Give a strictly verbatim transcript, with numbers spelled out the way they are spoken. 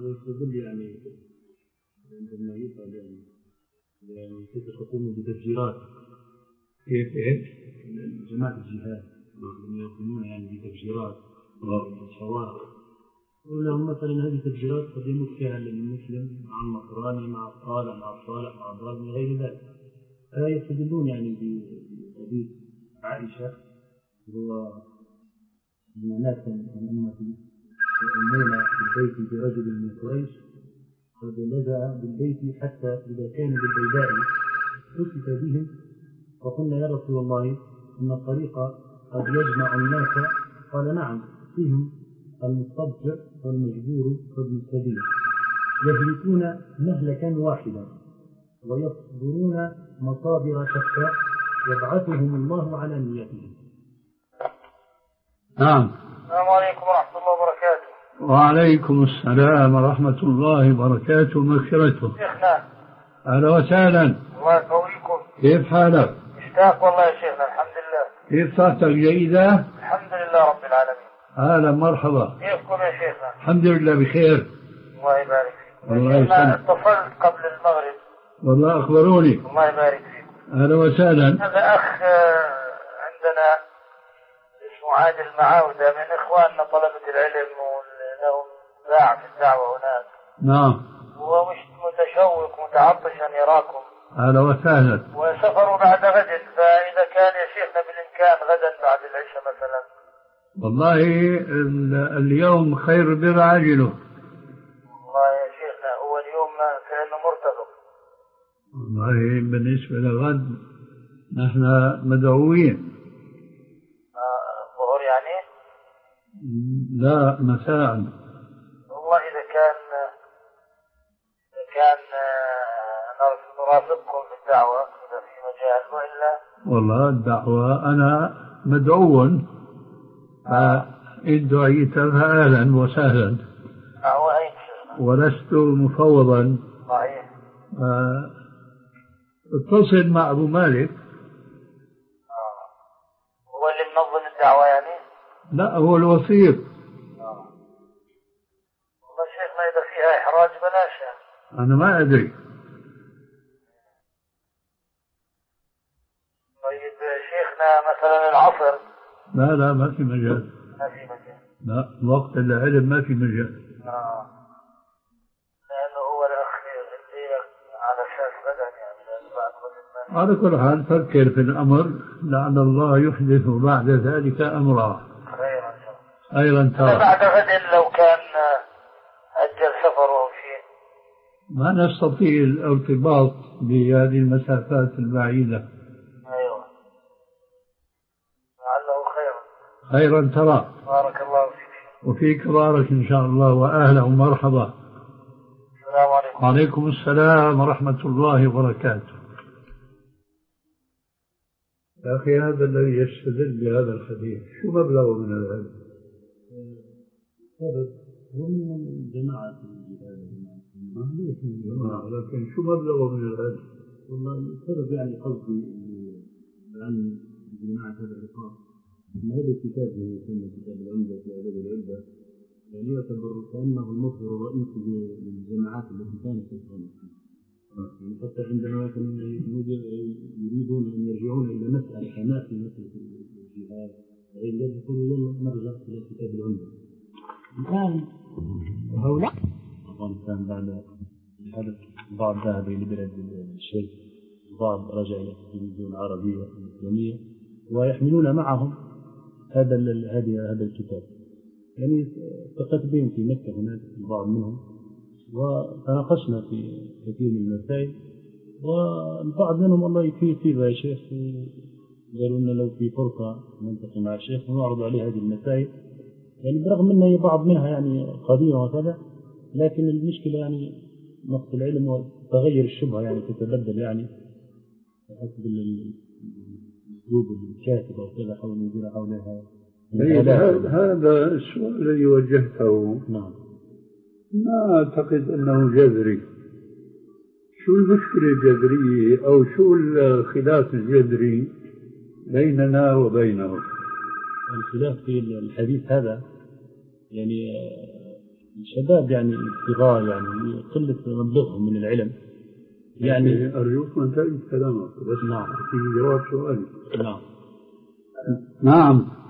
ويستدل يعني عندما يسأل يعني يعني كيف تقوم بتفجيرات كيف إيش؟ جماعة الجهاد لما يقومون يعني بتفجيرات الشوارع يقول لهم مثلا هذه التفجيرات قد يموت فيها المسلم مع النصراني مع الصالح مع الصالح مع الضال من غير ذلك. لا يستدلون يعني بحديث عائشة هو أن ناسا من أمتي يؤمنون بالبيت برجل من قريش قد لجأ بالبيت حتى إذا كانوا بالبيداء كتف بهم وقلنا يا رسول الله إن الطريق قد يجمع الناس قال نعم فيهم المستضجر والمجبور وابن السبيل يهلكون مهلكا واحدا ويصبرون مصابر شتى يبعثهم الله على نيتهم. نعم. السلام عليكم ورحمة الله وبركاته. وعليكم السلام ورحمة الله وبركاته ومغفرته. شيخنا أهلا وسهلا. الله يقويكم. كيف حالك؟ مشتاق والله يا شيخنا. الحمد لله. كيف صحتك جيدة؟ الحمد لله رب العالمين. أهلا مرحبا. كيفكم يا شيخنا؟ الحمد لله بخير. الله يبارك فيك. الله يسلمك. اتصلت قبل المغرب. والله أخبروني. الله يبارك فيك. أهلا وسهلا. هذا أخ عندنا اسمه عادل معاودة من إخواننا طلبة العلم ولهم باع في الدعوة هناك. نعم. هو مش متشوق متعطش أن يراكم. أهلا وسهلا. وسفروا بعد غد فإذا كان يا شيخنا بالإمكان غدا بعد العشاء مثلا. والله اليوم خير برعاجله. والله يا شيخنا هو اليوم كأنه مرتبط. والله بالنسبة لغد نحن مدعوين. الظهر يعني؟ لا مساء. والله إذا كان إذا كان نرافقكم في الدعوة إذا في مجال وإلا. والله الدعوة أنا مدعو فإن دعيت فأهلا وسهلا. دعوة أي ولست مفوضا. صحيح. اتصل مع أبو مالك. آه. هو اللي منظم الدعوة يعني؟ لا هو الوسيط. آه. والله شيخنا إذا فيها إحراج بلاش يعني. أنا ما أدري. طيب شيخنا مثلا العصر. لا لا ما في مجال. ما في مجال. لا وقت العلم ما في مجال. آه. لأنه هو الأخ اللي على أساس غدا يعني بعد غد. على كل حال فكر في الأمر لعل الله يحدث بعد ذلك أمرا. خيرا خيرا ترى. بعد غد لو كان أجل سفره أو شيء. ما نستطيع الارتباط بهذه المسافات البعيدة. أيوة. لعله خيرا. خيرا ترى. بارك الله فيك. وفيك بارك إن شاء الله وأهلا ومرحبا. السلام عليكم. وعليكم السلام ورحمة الله وبركاته. يا أخي هذا الذي يستدل بهذا الحديث شو مبلغه من العلم؟ هو من جماعة الجهاد لكن شو مبلغه من العلم؟ والله السبب يعني قصدي عن جماعة هذا العقاب أن هذا الكتاب هو يسمى كتاب العمدة في آداب العدة يعني يعتبر كأنه المصدر الرئيسي للجماعات التي كانت في الخارج. يعني حتى عندما كانوا يريدون أن يرجعون إلى مسألة كما في مسألة الجهاد فإن يقولوا يلا نرجع إلى كتاب العمدة. الآن هؤلاء أفغانستان بعد الحدث بعض ذهب إلى بلاد الشرك بعض رجع إلى التلفزيون العربية والإسلامية ويحملون معهم هذا هذا هذا الكتاب. يعني التقيت بهم في مكة هناك بعض منهم وتناقشنا في كثير من المسائل والبعض منهم الله يكفيه فيه يا شيخ قالوا لنا لو في فرصة نلتقي مع الشيخ ونعرض عليه هذه المسائل يعني برغم أن بعض منها يعني قديمة وكذا لكن المشكلة يعني نقص العلم وتغير الشبهة يعني تتبدل يعني حسب الأسلوب الكاتب أو كذا حول يدير حولها. هذا السؤال الذي وجهته نعم ما أعتقد أنه جذري. شو المشكلة الجذرية أو شو الخلاف الجذري بيننا وبينه؟ الخلاف في الحديث هذا يعني الشباب يعني ابتغاء يعني قلة مبلغهم من العلم يعني أرجوك ما تعيد كلامك بس نعم في جواب سؤالي. نعم نعم